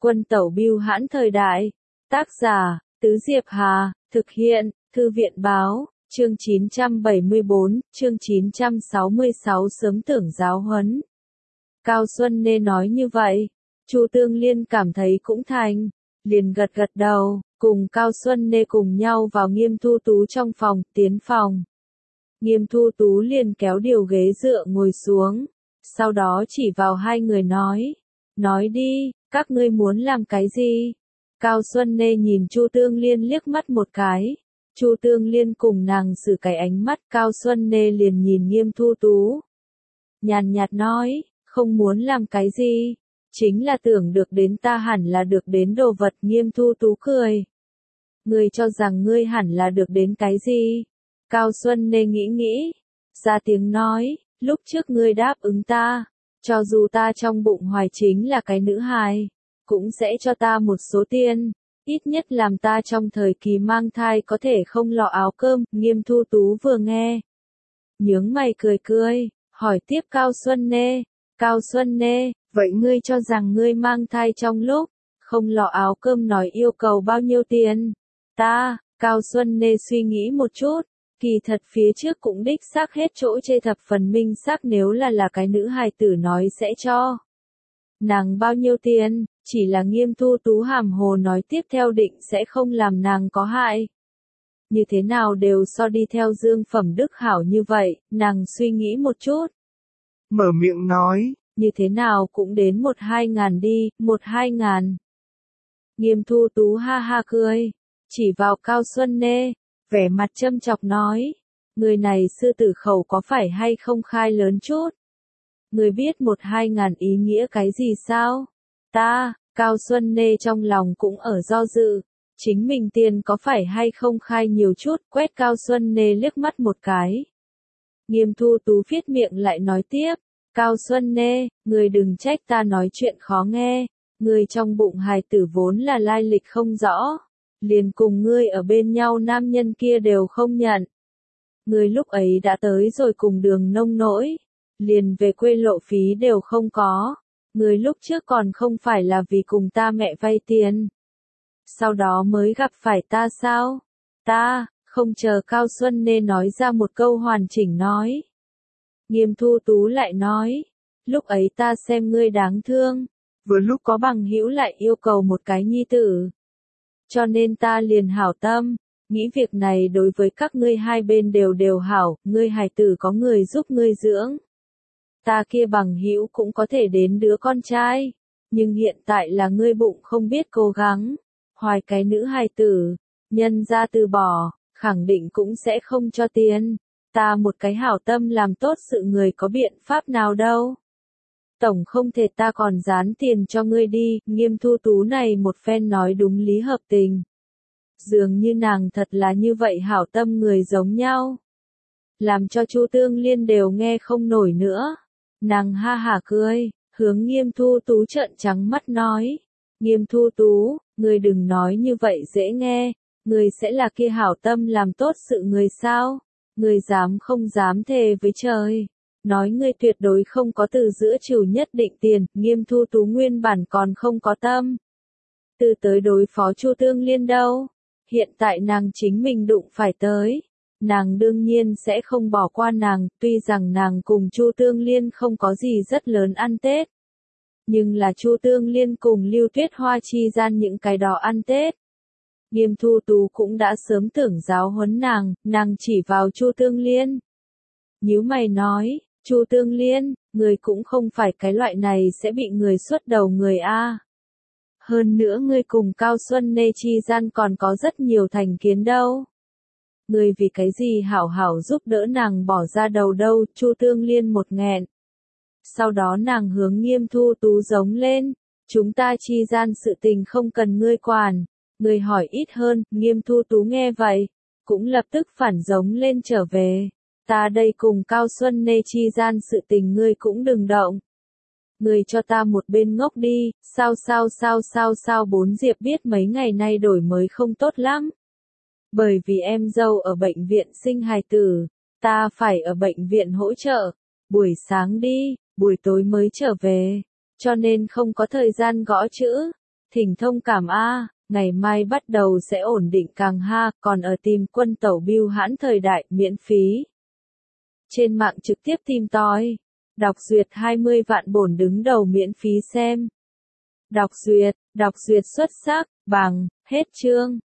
Quân tẩu bưu hãn thời đại. Tác giả, Tứ Diệp Hà, thực hiện, Thư viện báo, chương 974, chương 966 sớm tưởng giáo huấn. Cao Xuân Nê nói như vậy, Chu Tương Liên cảm thấy cũng thành, liền gật gật đầu, cùng Cao Xuân Nê cùng nhau vào Nghiêm Thu Tú trong phòng, tiến phòng. Nghiêm Thu Tú liền kéo điều ghế dựa ngồi xuống, sau đó chỉ vào hai người nói đi, các ngươi muốn làm cái gì? Cao Xuân Nê nhìn Chu Tương Liên liếc mắt một cái, Chu Tương Liên cùng nàng xử cái ánh mắt, Cao Xuân Nê liền nhìn Nghiêm Thu Tú. Nhàn nhạt nói, không muốn làm cái gì, chính là tưởng được đến ta hẳn là được đến đồ vật. Nghiêm Thu Tú cười. Ngươi cho rằng ngươi hẳn là được đến cái gì? Cao Xuân Nê nghĩ, ra tiếng nói, lúc trước ngươi đáp ứng ta, cho dù ta trong bụng hoài chính là cái nữ hài, cũng sẽ cho ta một số tiền, ít nhất làm ta trong thời kỳ mang thai có thể không lo áo cơm. Nghiêm Thu Tú vừa nghe, nhướng mày cười, hỏi tiếp Cao Xuân Nê. Cao Xuân Nê, vậy ngươi cho rằng ngươi mang thai trong lúc không lo áo cơm nói yêu cầu bao nhiêu tiền? Cao Xuân Nê suy nghĩ một chút, kỳ thật phía trước cũng đích xác hết chỗ chê thập phần minh xác, nếu là cái nữ hài tử nói sẽ cho nàng bao nhiêu tiền, chỉ là Nghiêm Thu Tú hàm hồ nói tiếp theo định sẽ không làm nàng có hại. Như thế nào đều so đi theo Dương Phẩm Đức hảo như vậy, nàng suy nghĩ một chút. Mở miệng nói, như thế nào cũng đến 1-2 ngàn đi, 1-2 ngàn. Nghiêm Thu Tú ha ha cười, chỉ vào Cao Xuân Nê, vẻ mặt châm chọc nói, người này sư tử khẩu có phải hay không khai lớn chút? Người biết 1-2 ngàn ý nghĩa cái gì sao? Cao Xuân Nê trong lòng cũng ở do dự, chính mình tiền có phải hay không khai nhiều chút, quét Cao Xuân Nê liếc mắt một cái. Nghiêm Thu Tú viết miệng lại nói tiếp, Cao Xuân Nê, người đừng trách ta nói chuyện khó nghe, người trong bụng hài tử vốn là lai lịch không rõ, liền cùng ngươi ở bên nhau nam nhân kia đều không nhận. Người lúc ấy đã tới rồi cùng đường nông nỗi, liền về quê lộ phí đều không có, người lúc trước còn không phải là vì cùng ta mẹ vay tiền, sau đó mới gặp phải ta sao? Không chờ Cao Xuân Nê nói ra một câu hoàn chỉnh nói. Nghiêm Thu Tú lại nói, lúc ấy ta xem ngươi đáng thương, vừa lúc có bằng hữu lại yêu cầu một cái nhi tử, cho nên ta liền hảo tâm, nghĩ việc này đối với các ngươi hai bên đều hảo, ngươi hài tử có người giúp ngươi dưỡng, ta kia bằng hữu cũng có thể đến đứa con trai, nhưng hiện tại là ngươi bụng không biết cố gắng, hoài cái nữ hài tử, nhân ra từ bỏ, khẳng định cũng sẽ không cho tiền. Ta một cái hảo tâm làm tốt sự người có biện pháp nào đâu. Tổng không thể ta còn dán tiền cho ngươi đi. Nghiêm Thu Tú này một phen nói đúng lý hợp tình. Dường như nàng thật là như vậy hảo tâm người giống nhau. Làm cho Chu Tương Liên đều nghe không nổi nữa. Nàng ha hả cười, hướng Nghiêm Thu Tú trợn trắng mắt nói. Nghiêm Thu Tú, ngươi đừng nói như vậy dễ nghe. Ngươi sẽ là kia hảo tâm làm tốt sự người sao? Ngươi dám không dám thề với trời, nói ngươi tuyệt đối không có từ giữa trừ nhất định tiền. Nghiêm Thu Tú nguyên bản còn không có tâm từ tới đối phó Chu Tương Liên đâu, hiện tại nàng chính mình đụng phải tới, nàng đương nhiên sẽ không bỏ qua nàng. Tuy rằng nàng cùng Chu Tương Liên không có gì rất lớn ăn Tết, nhưng là Chu Tương Liên cùng Lưu Tuyết Hoa chi gian những cái đó ăn Tết, Nghiêm Thu Tú cũng đã sớm tưởng giáo huấn nàng chỉ vào Chu Tương Liên. Nhíu mày nói, Chu Tương Liên, người cũng không phải cái loại này sẽ bị người xuất đầu người a. Hơn nữa ngươi cùng Cao Xuân Nê chi gian còn có rất nhiều thành kiến đâu. Ngươi vì cái gì hảo hảo giúp đỡ nàng bỏ ra đầu đâu? Chu Tương Liên một nghẹn. Sau đó nàng hướng Nghiêm Thu Tú giống lên, chúng ta chi gian sự tình không cần ngươi quản. Người hỏi ít hơn. Nghiêm Thu Tú nghe vậy, cũng lập tức phản giống lên trở về. Ta đây cùng Cao Xuân Nê chi gian sự tình ngươi cũng đừng động. Ngươi cho ta một bên ngốc đi. Sao Bốn Diệp biết mấy ngày nay đổi mới không tốt lắm. Bởi vì em dâu ở bệnh viện sinh hài tử, ta phải ở bệnh viện hỗ trợ. Buổi sáng đi, buổi tối mới trở về, cho nên không có thời gian gõ chữ. Thỉnh thông cảm a, ngày mai bắt đầu sẽ ổn định càng ha, còn ở tìm quân tẩu bưu hãn thời đại miễn phí. Trên mạng trực tiếp tìm tòi, đọc duyệt 20 vạn bổn đứng đầu miễn phí xem. Đọc duyệt xuất sắc, bằng, hết chương.